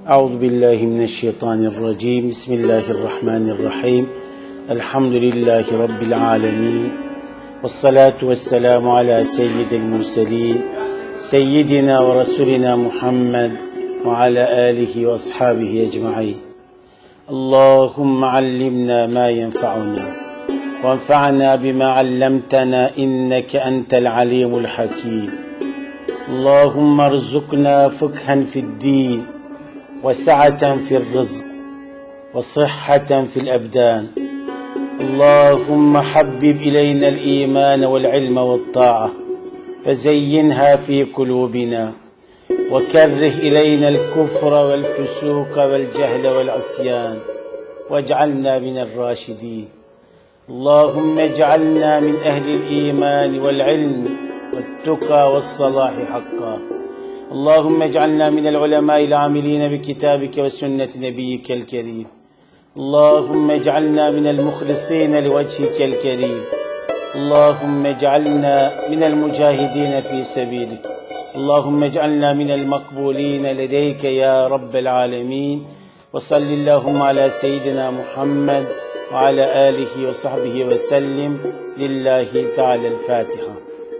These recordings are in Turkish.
Euzubillahimineşşeytanirracim. Bismillahirrahmanirrahim. Elhamdülillahi Rabbil alemin. Vessalatu vesselamu ala seyyidil murselin. Seyyidina ve Resulina Muhammed ve ala alihi ve ashabihi ecma'in. Allahümme allimna ma yenfa'una. Ve enfa'na bima allamtana inneke entel alimul hakim. Allahümme erzukna fıkhen fid-din. وسعة في الرزق وصحة في الأبدان اللهم حبب إلينا الإيمان والعلم والطاعة وزينها في قلوبنا وكره إلينا الكفر والفسوق والجهل والعصيان واجعلنا من الراشدين اللهم اجعلنا من أهل الإيمان والعلم والتقى والصلاح حقا اللهم اجعلنا من العلماء العاملين بكتابك وسنة نبيك الكريم اللهم اجعلنا من المخلصين لوجهك الكريم اللهم اجعلنا من المجاهدين في سبيلك اللهم اجعلنا من المقبولين لديك يا رب العالمين وصل اللهم على سيدنا محمد وعلى آله وصحبه وسلم لله تعالى الفاتحة.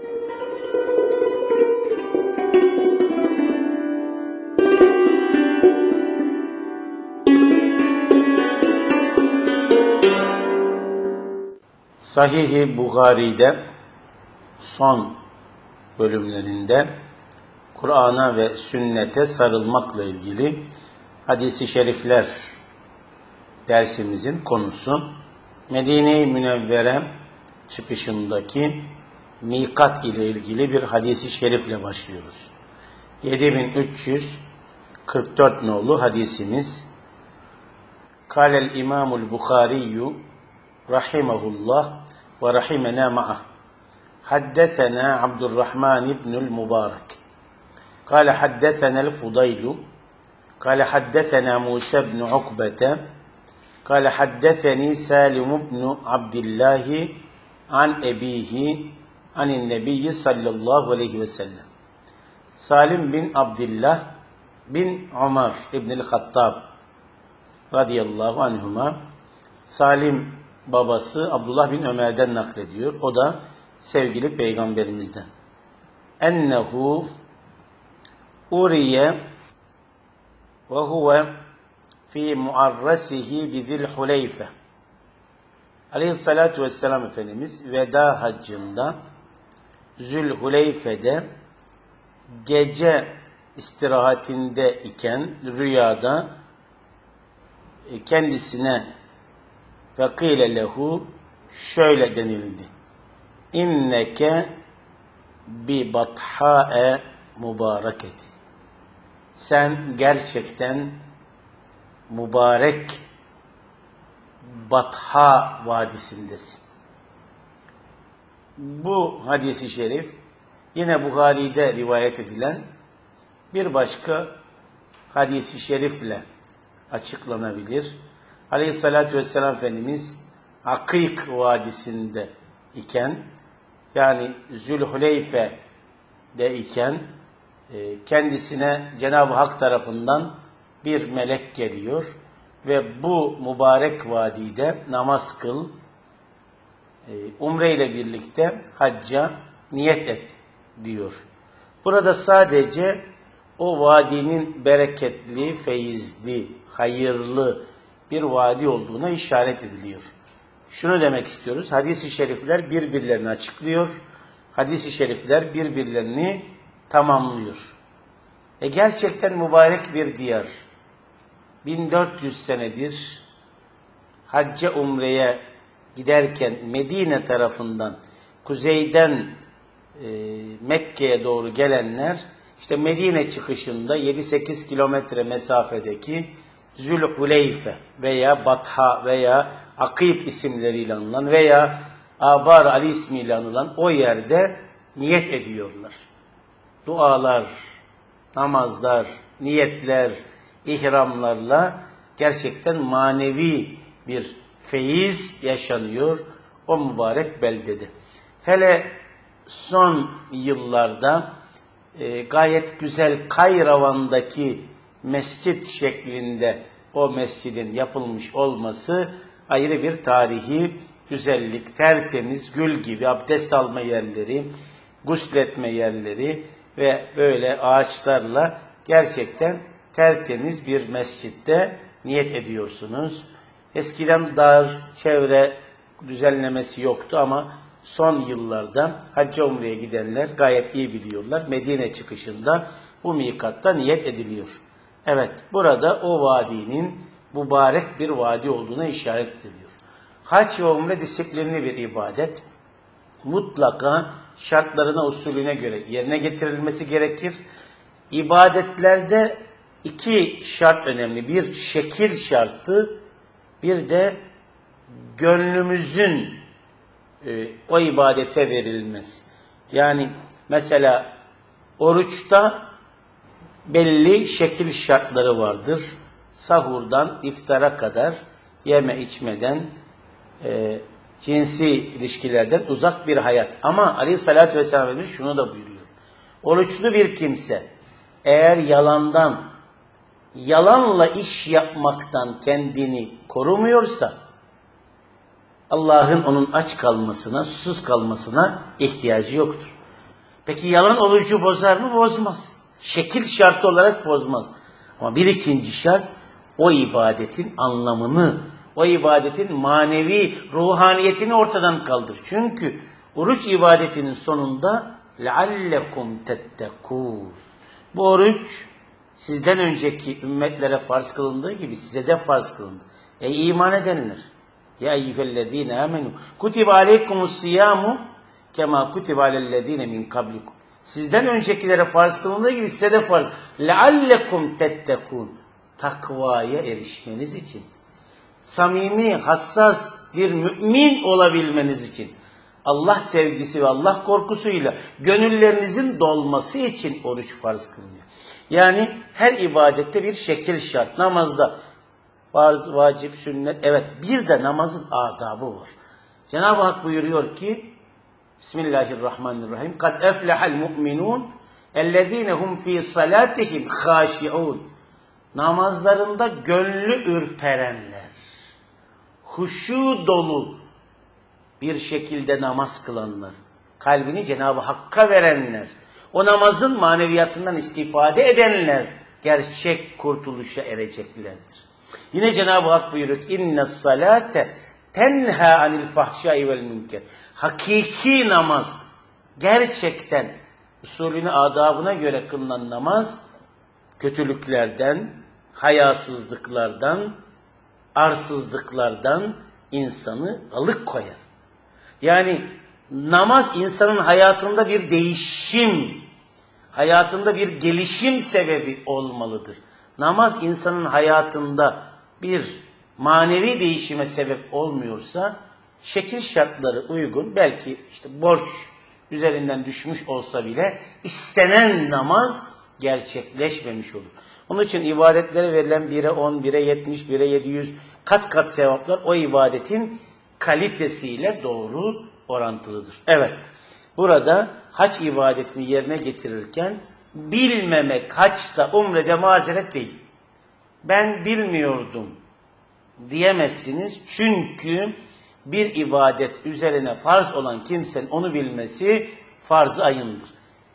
Sahih-i Buhari'de son bölümlerinde Kur'an'a ve sünnete sarılmakla ilgili hadis-i şerifler dersimizin konusu. Medine-i Münevvere çıkışındaki mikat ile ilgili bir hadis-i şerifle başlıyoruz. 7344 nolu hadisimiz. Kâlel İmamul Buhariyyü rahimahullah ve rahimena ma'ah. Haddesena Abdurrahman ibnül Mübarek. Kâle haddesenel Fudaylu. Kâle haddesena Musa ibn Ukbete. Kâle haddeseni Salim ibn Abdillahi an ebihi anin nebiyyi sallallahu aleyhi ve sellem. Salim bin Abdillah bin Ömer ibn-i Hattab radıyallahu anhuma, Salim babası Abdullah bin Ömer'den naklediyor. O da sevgili peygamberimizden. Ennehu uriye ve huve fi muarrasihi bi Zilhuleyfe. Aleyhissalatu vesselam Efendimiz veda haccında Zülhuleyfe'de gece istirahatinde iken rüyada kendisine فَقِيلَ lehu şöyle denildi. İnneke bi batha'e mübareketi. Sen gerçekten mübarek Batha vadisindesin. Bu hadis-i şerif yine Buhari'de rivayet edilen bir başka hadis-i şerifle açıklanabilir. Aleyhissalatü vesselam Efendimiz Akik Vadisi'nde iken, yani Zülhuleyfe'de iken kendisine Cenab-ı Hak tarafından bir melek geliyor ve bu mübarek vadide namaz kıl, umre ile birlikte hacca niyet et diyor. Burada sadece o vadinin bereketli, feyizli, hayırlı bir vadi olduğuna işaret ediliyor. Şunu demek istiyoruz. Hadis-i şerifler birbirlerini açıklıyor. Hadis-i şerifler birbirlerini tamamlıyor. Gerçekten mübarek bir diyar. 1400 senedir hacca umreye giderken Medine tarafından kuzeyden Mekke'ye doğru gelenler işte Medine çıkışında 7-8 kilometre mesafedeki Zülhuleyfe veya Batha veya Akik isimleriyle anılan veya Abar Ali ismiyle anılan o yerde niyet ediyorlar. Dualar, namazlar, niyetler, ihramlarla gerçekten manevi bir feyiz yaşanıyor o mübarek beldede. Hele son yıllarda gayet güzel Kayravan'daki mescit şeklinde o mescidin yapılmış olması ayrı bir tarihi güzellik, tertemiz, gül gibi abdest alma yerleri, gusletme yerleri ve böyle ağaçlarla gerçekten tertemiz bir mescitte niyet ediyorsunuz. Eskiden dar, çevre düzenlemesi yoktu ama son yıllarda hacca umreye gidenler gayet iyi biliyorlar. Medine çıkışında bu mikatta niyet ediliyor. Evet, burada o vadinin mübarek bir vadi olduğuna işaret ediliyor. Hac ve umre disiplinli bir ibadet. Mutlaka şartlarına, usulüne göre yerine getirilmesi gerekir. İbadetlerde iki şart önemli. Bir şekil şartı, bir de gönlümüzün o ibadete verilmesi. Yani mesela oruçta belli şekil şartları vardır. Sahurdan iftara kadar yeme içmeden, cinsi ilişkilerden uzak bir hayat. Ama Aleyhisselatü Vesselam Efendimiz şunu da buyuruyor. Oruçlu bir kimse eğer yalanla iş yapmaktan kendini korumuyorsa Allah'ın onun aç kalmasına, susuz kalmasına ihtiyacı yoktur. Peki yalan orucu bozar mı? Bozmaz. Şekil şartı olarak bozmaz. Ama bir ikinci şart o ibadetin anlamını, o ibadetin manevi ruhaniyetini ortadan kaldır. Çünkü oruç ibadetinin sonunda لَعَلَّكُمْ تَتَّقُونَ. Bu oruç sizden önceki ümmetlere farz kılındığı gibi size de farz kılındı. Ey iman edenler! Ya eyyühellezine amenu kutibe aleykumus-siyamu kema kutibe alellezine min kablikum. Sizden öncekilere farz kılındığı gibi size de farz. لَعَلَّكُمْ تَتَّقُونَ. Takvaya erişmeniz için, samimi, hassas bir mümin olabilmeniz için, Allah sevgisi ve Allah korkusuyla gönüllerinizin dolması için oruç farz kılınıyor. Yani her ibadette bir şekil şart. Namazda farz, vacip, sünnet. Evet, bir de namazın adabı var. Cenab-ı Hak buyuruyor ki Bismillahirrahmanirrahim. Kad eflehal mu'minun ellezine hum fi salatihim haşi'un. Namazlarında gönlü ürperenler, huşu dolu bir şekilde namaz kılanlar, kalbini Cenab-ı Hakk'a verenler, o namazın maneviyatından istifade edenler gerçek kurtuluşa ereceklerdir. Yine Cenab-ı Hak buyuruyor ki inne salate tenha anil fahşai vel münker. Hakiki namaz, gerçekten usulüne, adabına göre kılınan namaz, kötülüklerden, hayasızlıklardan, arsızlıklardan insanı alıkoyar. Yani namaz insanın hayatında bir değişim, hayatında bir gelişim sebebi olmalıdır. Namaz insanın hayatında bir manevi değişime sebep olmuyorsa, şekil şartları uygun, belki işte borç üzerinden düşmüş olsa bile istenen namaz gerçekleşmemiş olur. Onun için ibadetlere verilen 1'e 10, 1'e 70, 1'e 700 kat kat sevaplar o ibadetin kalitesiyle doğru orantılıdır. Evet, burada hac ibadetini yerine getirirken bilmemek haçta, umrede mazeret değil. Ben bilmiyordum diyemezsiniz. Çünkü bir ibadet üzerine farz olan kimsenin onu bilmesi farz-ı ayındır.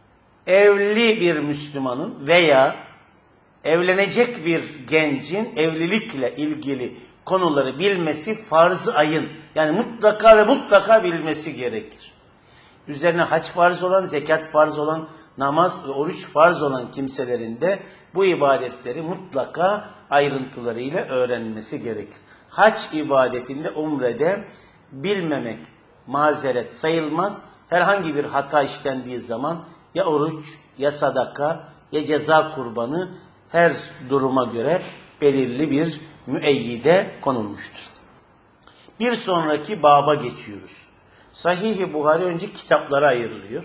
Evli bir Müslümanın veya evlenecek bir gencin evlilikle ilgili konuları bilmesi farz-ı ayın. Yani mutlaka ve mutlaka bilmesi gerekir. Üzerine hac farz olan, zekat farz olan, namaz ve oruç farz olan kimselerin de bu ibadetleri mutlaka ayrıntılarıyla öğrenmesi gerekir. Hac ibadetinde, umrede bilmemek mazeret sayılmaz. Herhangi bir hata işlendiği zaman ya oruç, ya sadaka, ya ceza kurbanı her duruma göre belirli bir müeyyide konulmuştur. Bir sonraki baba geçiyoruz. Sahih-i Buhari önce kitaplara ayrılıyor.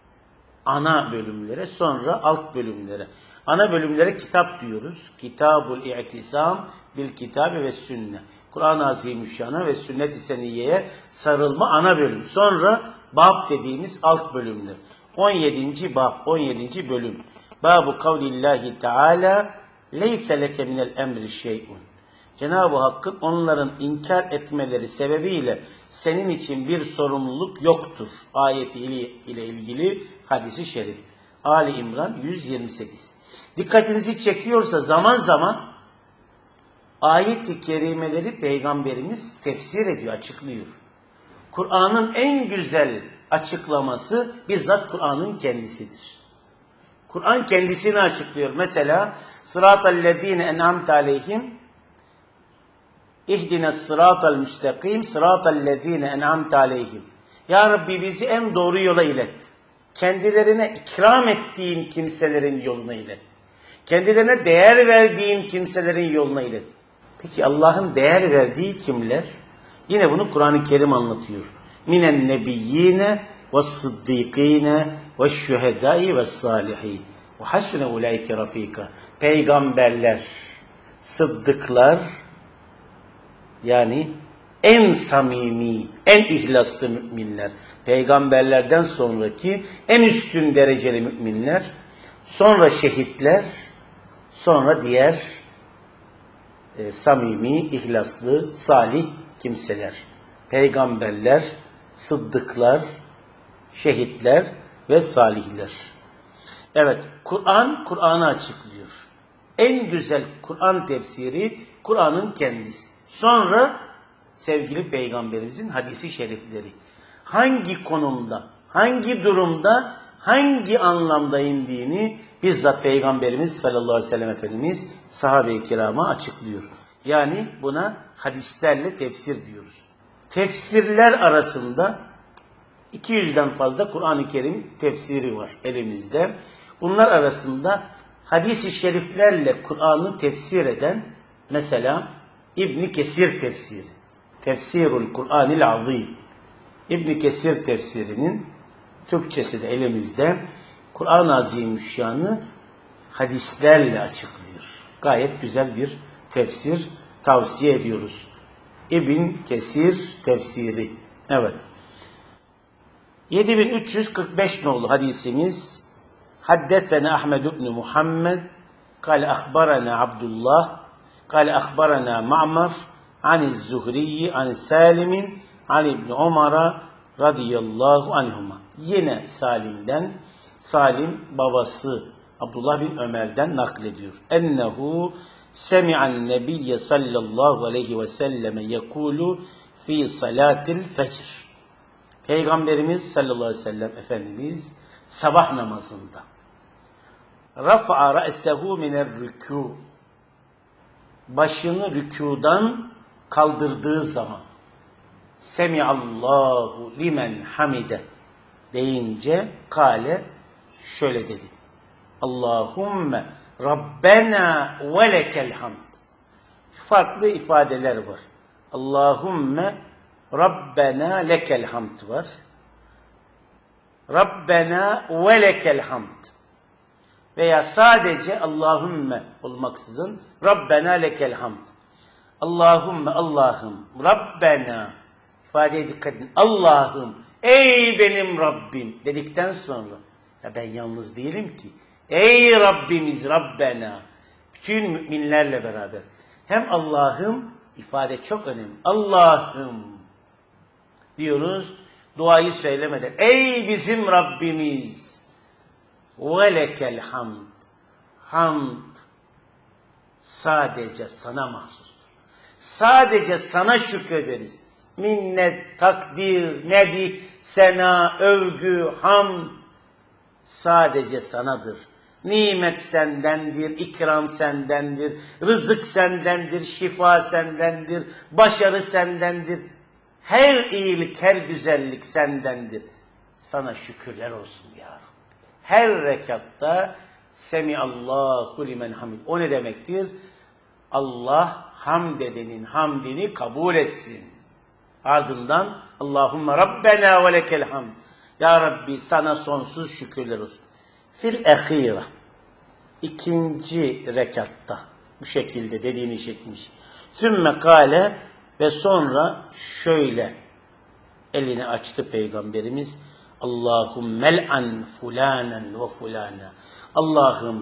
Ana bölümlere, sonra alt bölümlere. Ana bölümlere kitap diyoruz. Kitabul İ'tisam bil Kitabe ve Sünne. Kur'an-ı Azimüşşan'a ve Sünnet-i Seniyye'ye sarılma ana bölüm. Sonra bab dediğimiz alt bölümler. 17. bab, 17. bölüm. Babu kavlillahi Teala Leyse leke minel emri şey'un. Cenab-ı Hakk'ın onların inkar etmeleri sebebiyle senin için bir sorumluluk yoktur. Ayeti ile ilgili hadisi şerif. Ali İmran 128. Dikkatinizi çekiyorsa zaman zaman ayet-i kerimeleri Peygamberimiz tefsir ediyor, açıklıyor. Kur'an'ın en güzel açıklaması bizzat Kur'an'ın kendisidir. Kur'an kendisini açıklıyor. Mesela sıratallezine en'amte aleyhim İhdine sıratal müstakim sıratallezine en'amte aleyhim. Ya Rabbi bizi en doğru yola ilet. Kendilerine ikram ettiğin kimselerin yoluna ilet. Kendilerine değer verdiğin kimselerin yoluna ilet. Peki Allah'ın değer verdiği kimler? Yine bunu Kur'an-ı Kerim anlatıyor. Minen nebiyyine ve sıddîkîne ve şühedâi ve sâlihîn. Ve hasune ulaike rafîka. Peygamberler, sıddıklar, yani en samimi, en ihlaslı müminler, peygamberlerden sonraki en üstün dereceli müminler, sonra şehitler, sonra diğer samimi, ihlaslı, salih kimseler. Peygamberler, sıddıklar, şehitler ve salihler. Evet, Kur'an, Kur'an'ı açıklıyor. En güzel Kur'an tefsiri Kur'an'ın kendisi. Sonra sevgili Peygamberimizin hadisi şerifleri. Hangi konumda, hangi durumda, hangi anlamda indiğini bizzat Peygamberimiz sallallahu aleyhi ve sellem Efendimiz sahabe-i kirama açıklıyor. Yani buna hadislerle tefsir diyoruz. Tefsirler arasında 200'den fazla Kur'an-ı Kerim tefsiri var elimizde. Bunlar arasında hadis-i şeriflerle Kur'an'ı tefsir eden mesela İbn Kesir tefsiri. Tefsirul Kur'anil Azim. İbn Kesir tefsirinin Türkçesi de elimizde. Kur'an-ı Azimüşşan'ı hadislerle açıklıyor. Gayet güzel bir tefsir tavsiye ediyoruz. İbn Kesir tefsiri. Evet. 7345 nolu hadisimiz. Haddethena Ahmed ibn Muhammed kâle ahbarana Abdullah kâle ahbarana Ma'mar aniz Zuhriyi an Salim'in an İbn Umar'a radıyallahu anhuma. Yine Salim'den, Salim babası Abdullah bin Ömer'den naklediyor. Ennehu semi'an nebiyye sallallahu aleyhi ve selleme yekulu fi salatil fecr. Peygamberimiz sallallahu aleyhi ve sellem Efendimiz sabah namazında rafa'a ra'sehu miner rükû, başını rükûdan kaldırdığı zaman Semiallahu limen hamide deyince kâle şöyle dedi. Allahümme Rabbena ve lekel hamd. Farklı ifadeler var. Allahümme Rabbena lekel hamd var. Rabbena ve lekel hamd. Veya sadece Allahümme olmaksızın Rabbena lekel hamd. Allahümme Allah'ım Rabbena ifadeye dikkat edin. Allah'ım ey benim Rabbim dedikten sonra ya ben yalnız değilim ki. Ey Rabbimiz Rabbena. Bütün müminlerle beraber. Hem Allah'ım ifade çok önemli. Allah'ım diyoruz duayı söylemeden. Ey bizim Rabbimiz. Ve lekel hamd. Hamd sadece sana mahsustur. Sadece sana şükrederiz. Minnet, takdir, medih, sena, övgü, hamd sadece sanadır. Nimet sendendir, ikram sendendir, rızık sendendir, şifa sendendir, başarı sendendir. Her iyilik, her güzellik sendendir. Sana şükürler olsun ya Rabbi. Her rekatta Semiallahu limen hamid. O ne demektir? Allah hamd edenin hamdini kabul etsin. Ardından Allahümme Rabbena ve lekel hamd. Ya Rabbi sana sonsuz şükürler olsun. Fil ehira. İkinci rekatta bu şekilde dediğini işitmiş. Sümme kâle ve sonra şöyle elini açtı Peygamberimiz. Allahümmel an fulanen ve fulana. Allah'ım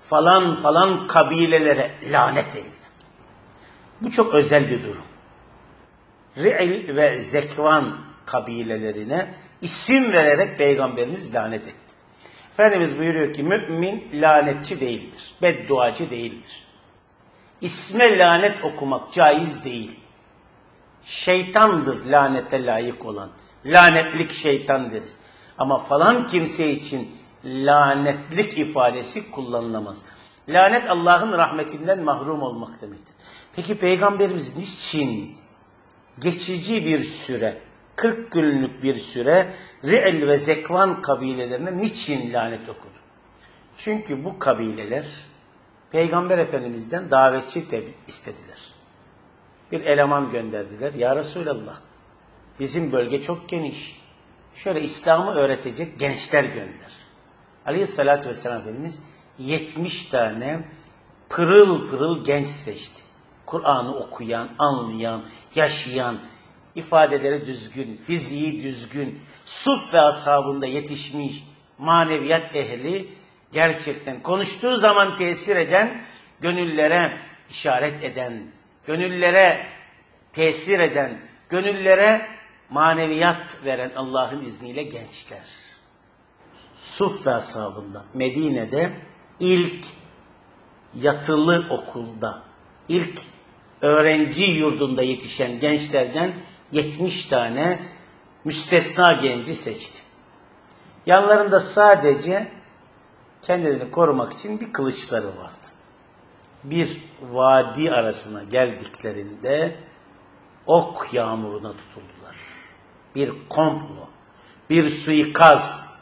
falan falan kabilelere lanet eyle. Bu çok özel bir durum. Ri'l ve Zekvan kabilelerine isim vererek Peygamberimiz lanet etti. Efendimiz buyuruyor ki mümin lanetçi değildir, bedduacı değildir. İsme lanet okumak caiz değil. Şeytandır lanete layık olan. Lanetlik şeytan deriz. Ama falan kimse için lanetlik ifadesi kullanılamaz. Lanet Allah'ın rahmetinden mahrum olmak demektir. Peki Peygamberimiz niçin geçici bir süre, 40 günlük bir süre Ri'l ve Zekvan kabilelerine niçin lanet okudu? Çünkü bu kabileler Peygamber Efendimiz'den davetçi istediler. Bir eleman gönderdiler. Ya Resulallah, bizim bölge çok geniş. Şöyle İslam'ı öğretecek gençler gönder. Aleyhissalatü vesselam Efendimiz 70 tane pırıl pırıl genç seçti. Kur'an'ı okuyan, anlayan, yaşayan, ifadeleri düzgün, fiziği düzgün, Suf ve ashabında yetişmiş maneviyat ehli, gerçekten konuştuğu zaman tesir eden, gönüllere işaret eden, gönüllere tesir eden, gönüllere maneviyat veren Allah'ın izniyle gençler. Suf ve ashabında, Medine'de ilk yatılı okulda, ilk öğrenci yurdunda yetişen gençlerden 70 tane müstesna genci seçti. Yanlarında sadece kendilerini korumak için bir kılıçları vardı. Bir vadi arasına geldiklerinde ok yağmuruna tutuldular. Bir komplo, bir suikast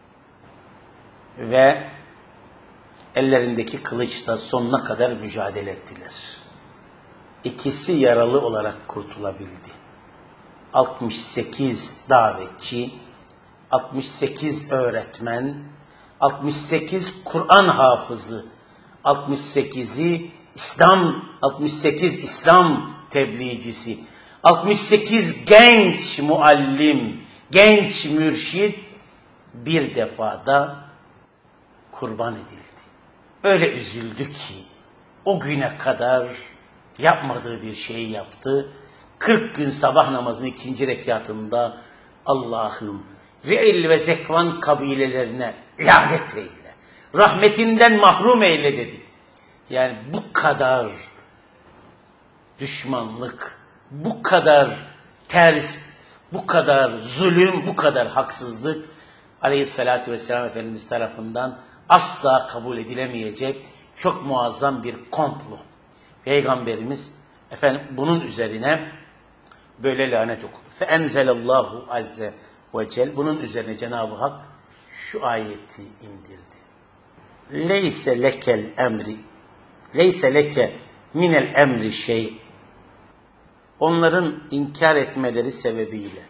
ve ellerindeki kılıçla sonuna kadar mücadele ettiler. İkisi yaralı olarak kurtulabildi. 68 davetçi, 68 öğretmen, 68 Kur'an hafızı, 68'i İslam, 68 İslam tebliğcisi, 68 genç muallim, genç mürşid bir defada kurban edildi. Öyle üzüldü ki o güne kadar yapmadığı bir şeyi yaptı. 40 gün sabah namazının 2. rekatında Allah'ım Ri'l ve Zekvan kabilelerine lanet eyle, rahmetinden mahrum eyle dedi. Yani bu kadar düşmanlık, bu kadar ters, bu kadar zulüm, bu kadar haksızlık Aleyhisselatü Vesselam Efendimiz tarafından asla kabul edilemeyecek çok muazzam bir komplo. Peygamberimiz efendim bunun üzerine böyle lanet okudu. Feenzelallahu azze ve cel, bunun üzerine Cenab-ı Hak şu ayeti indirdi. Leyse lekel emri, leyse leke minel emri şey. Onların inkar etmeleri sebebiyle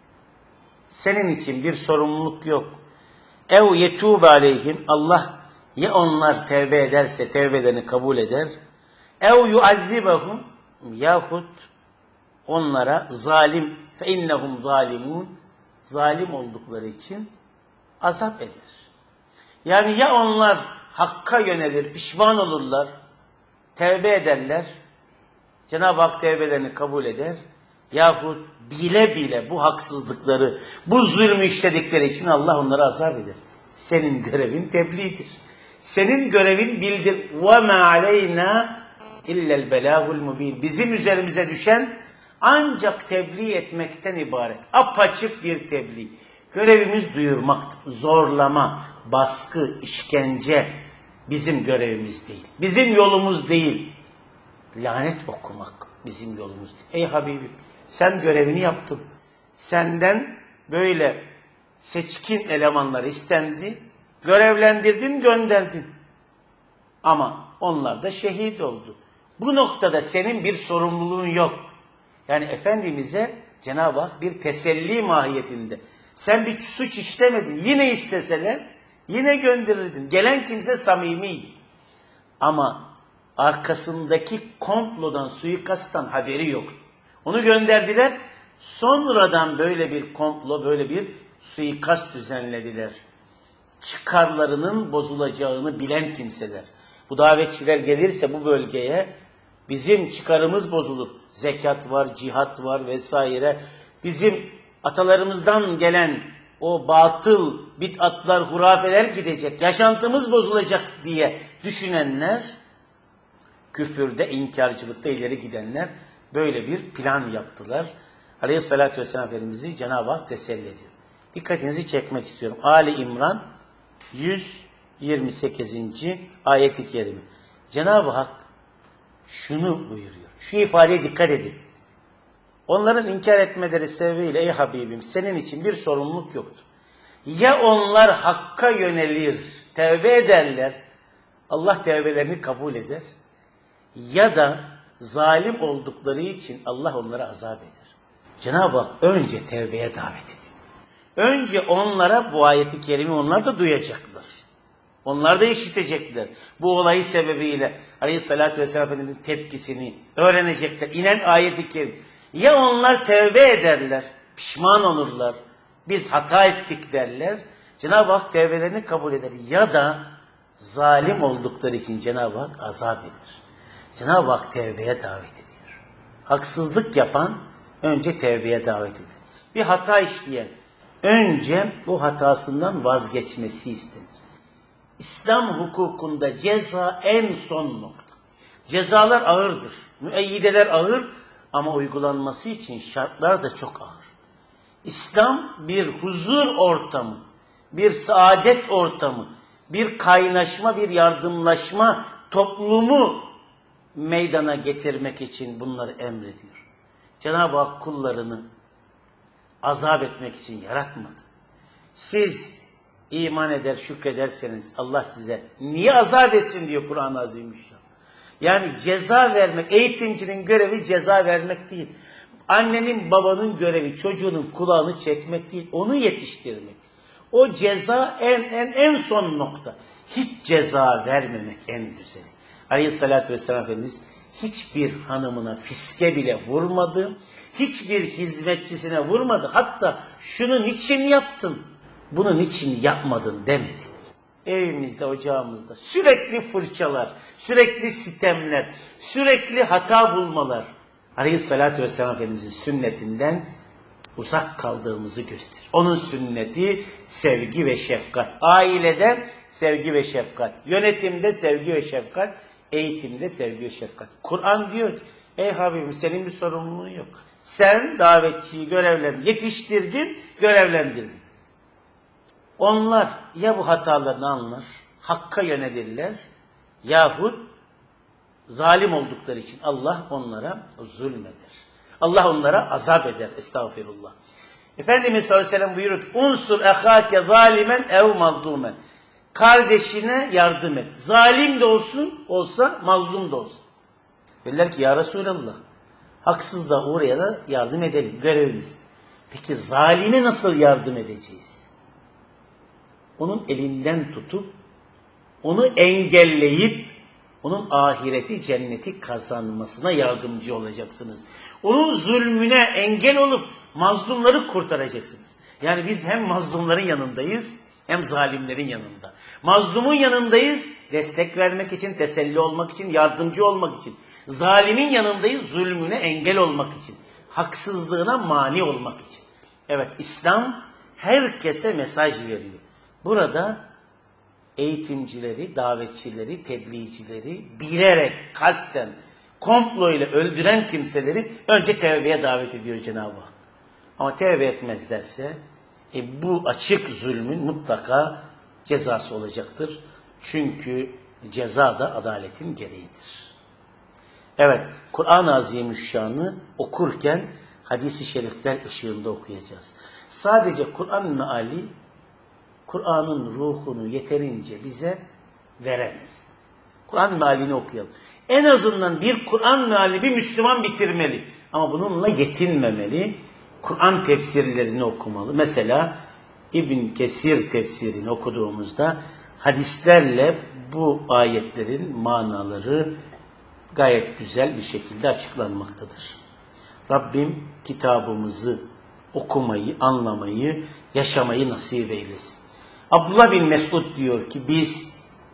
senin için bir sorumluluk yok. Ev yetûbe aleyhim, Allah ya onlar tevbe ederse tevbelerini kabul eder. Ev yuazzibahum, yahut onlara zalim, fe innehum zalimun, zalim oldukları için azap eder. Yani ya onlar hakka yönelir, pişman olurlar, tevbe ederler, Cenab-ı Hak tevbelerini kabul eder, yahut bile bile bu haksızlıkları, bu zulmü işledikleri için Allah onları azap eder. Senin görevin tebliğdir. Senin görevin bildir. وَمَا عَلَيْنَا اِلَّا الْبَلَاغُ الْمُب۪ينَ. Bizim üzerimize düşen ancak tebliğ etmekten ibaret. Apaçık bir tebliğ. Görevimiz duyurmaktır. Zorlama, baskı, işkence bizim görevimiz değil. Bizim yolumuz değil. Lanet okumak bizim yolumuz değil. Ey Habibim, sen görevini yaptın. Senden böyle seçkin elemanlar istendi. Görevlendirdin, gönderdin. Ama onlar da şehit oldu. Bu noktada senin bir sorumluluğun yok. Yani Efendimiz'e Cenab-ı Hak bir teselli mahiyetinde. Sen bir suç işlemedin. Yine isteseler yine gönderirdin. Gelen kimse samimiydi. Ama arkasındaki komplodan, suikasttan haberi yok. Onu gönderdiler. Sonradan böyle bir komplo, böyle bir suikast düzenlediler. Çıkarlarının bozulacağını bilen kimseler. Bu davetçiler gelirse bu bölgeye bizim çıkarımız bozulur. Zekat var, cihat var vesaire. Bizim atalarımızdan gelen o batıl bid'atlar, hurafeler gidecek, yaşantımız bozulacak diye düşünenler, küfürde, inkarcılıkta ileri gidenler böyle bir plan yaptılar. Aleyhissalatü vesselam Efendimiz'i Cenab-ı Hak teselli ediyor. Dikkatinizi çekmek istiyorum. Ali İmran 128. ayet-i kerime. Cenab-ı Hak şunu buyuruyor. Şu ifadeye dikkat edin. Onların inkar etmeleri sebebiyle ey Habibim senin için bir sorumluluk yoktur. Ya onlar hakka yönelir, tevbe ederler, Allah tevbelerini kabul eder. Ya da zalim oldukları için Allah onlara azap eder. Cenab-ı Hak önce tevbeye davet ediyor. Önce onlara bu ayeti kerime onlar da duyacaklar. Onlar da işitecekler. Bu olayı sebebiyle Aleyhisselatü Vesselam Efendimiz'in tepkisini öğrenecekler. İnen ayeti kerime. Ya onlar tevbe ederler, pişman olurlar, biz hata ettik derler. Cenab-ı Hak tevbelerini kabul eder. Ya da zalim oldukları için Cenab-ı Hak azap eder. Cenab-ı Hak tevbeye davet ediyor. Haksızlık yapan önce tevbeye davet eder. Bir hata işleyen önce bu hatasından vazgeçmesi istenir. İslam hukukunda ceza en son nokta. Cezalar ağırdır. Müeyyideler ağır ama uygulanması için şartlar da çok ağır. İslam bir huzur ortamı, bir saadet ortamı, bir kaynaşma, bir yardımlaşma toplumu meydana getirmek için bunları emrediyor. Cenab-ı Hak kullarını azap etmek için yaratmadı. Siz iman eder, şükrederseniz Allah size niye azap etsin diyor Kur'an-ı Azimüşşan. Yani ceza vermek, eğitimcinin görevi ceza vermek değil. Annenin, babanın görevi çocuğunun kulağını çekmek değil, onu yetiştirmek. O ceza en son nokta. Hiç ceza vermemek en güzeli. Aleyhissalatü vesselam Efendimiz hiçbir hanımına fiske bile vurmadı. Hiçbir hizmetçisine vurmadı. Hatta şunu niçin yaptın, bunu niçin yapmadın demedi. Evimizde, ocağımızda sürekli fırçalar, sürekli sitemler, sürekli hata bulmalar. Aleyhissalatü vesselam Efendimizin sünnetinden uzak kaldığımızı gösterir. Onun sünneti sevgi ve şefkat. Ailede sevgi ve şefkat. Yönetimde sevgi ve şefkat. Eğitimde sevgi ve şefkat. Kur'an diyor ki ey Habibim senin bir sorumluluğun yok. Sen davetçiyi yetiştirdin, görevlendirdin. Onlar ya bu hatalarını anlar, hakka yönelirler yahut zalim oldukları için Allah onlara zulmeder. Allah onlara azap eder. Estağfirullah. Efendimiz sallallahu aleyhi ve sellem buyuruyor ki unsur ehâke zalimen ev mazlumen. Kardeşine yardım et. Zalim de olsa mazlum da olsa. Dediler ki ya Resulallah haksız da oraya da yardım edelim. Görevimiz. Peki zalime nasıl yardım edeceğiz? Onun elinden tutup onu engelleyip onun ahireti, cenneti kazanmasına yardımcı olacaksınız. Onun zulmüne engel olup mazlumları kurtaracaksınız. Yani biz hem mazlumların yanındayız hem zalimlerin yanında. Mazlumun yanındayız destek vermek için, teselli olmak için, yardımcı olmak için. Zalimin yanındayız zulmüne engel olmak için. Haksızlığına mani olmak için. Evet, İslam herkese mesaj veriyor. Burada eğitimcileri, davetçileri, tebliğcileri bilerek, kasten, komplo ile öldüren kimseleri önce tevbeye davet ediyor Cenab-ı Hak. Ama tevbe etmezlerse bu açık zulmün mutlaka cezası olacaktır. Çünkü ceza da adaletin gereğidir. Evet, Kur'an-ı Azimüşşan'ı okurken hadis-i şerifler ışığında okuyacağız. Sadece Kur'an meali Kur'an'ın ruhunu yeterince bize veremez. Kur'an mealini okuyalım. En azından bir Kur'an meali bir Müslüman bitirmeli. Ama bununla yetinmemeli. Kur'an tefsirlerini okumalı. Mesela İbn Kesir tefsirini okuduğumuzda hadislerle bu ayetlerin manaları gayet güzel bir şekilde açıklanmaktadır. Rabbim kitabımızı okumayı, anlamayı, yaşamayı nasip eylesin. Abdullah bin Mesud diyor ki biz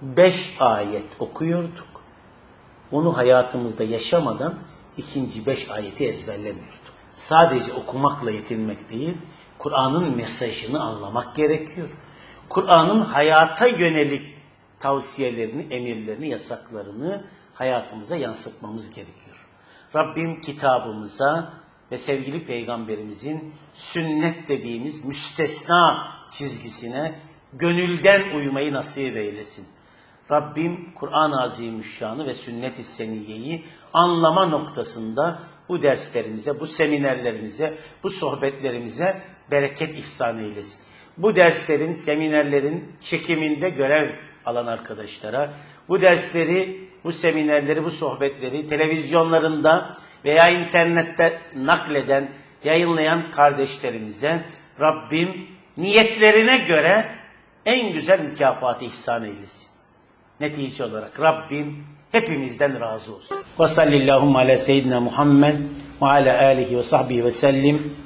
5 ayet okuyorduk. Onu hayatımızda yaşamadan ikinci 5 ayeti ezberlemiyorduk. Sadece okumakla yetinmek değil, Kur'an'ın mesajını anlamak gerekiyor. Kur'an'ın hayata yönelik tavsiyelerini, emirlerini, yasaklarını hayatımıza yansıtmamız gerekiyor. Rabbim kitabımıza ve sevgili Peygamberimizin sünnet dediğimiz müstesna çizgisine gönülden uymayı nasip eylesin. Rabbim Kur'an-ı Azimüşşan'ı ve sünnet-i seniyyeyi anlama noktasında bu derslerimize, bu seminerlerimize, bu sohbetlerimize bereket ihsan eylesin. Bu derslerin, seminerlerin çekiminde görev alan arkadaşlara, bu dersleri, bu seminerleri, bu sohbetleri televizyonlarında veya internette nakleden, yayınlayan kardeşlerimize Rabbim niyetlerine göre en güzel mükafatı ihsan eylesin. Netice olarak Rabbim hepimizden razı olsun. Ve sallallahu ala seyyidina Muhammed ve ala alihi ve sahbihi ve sellim.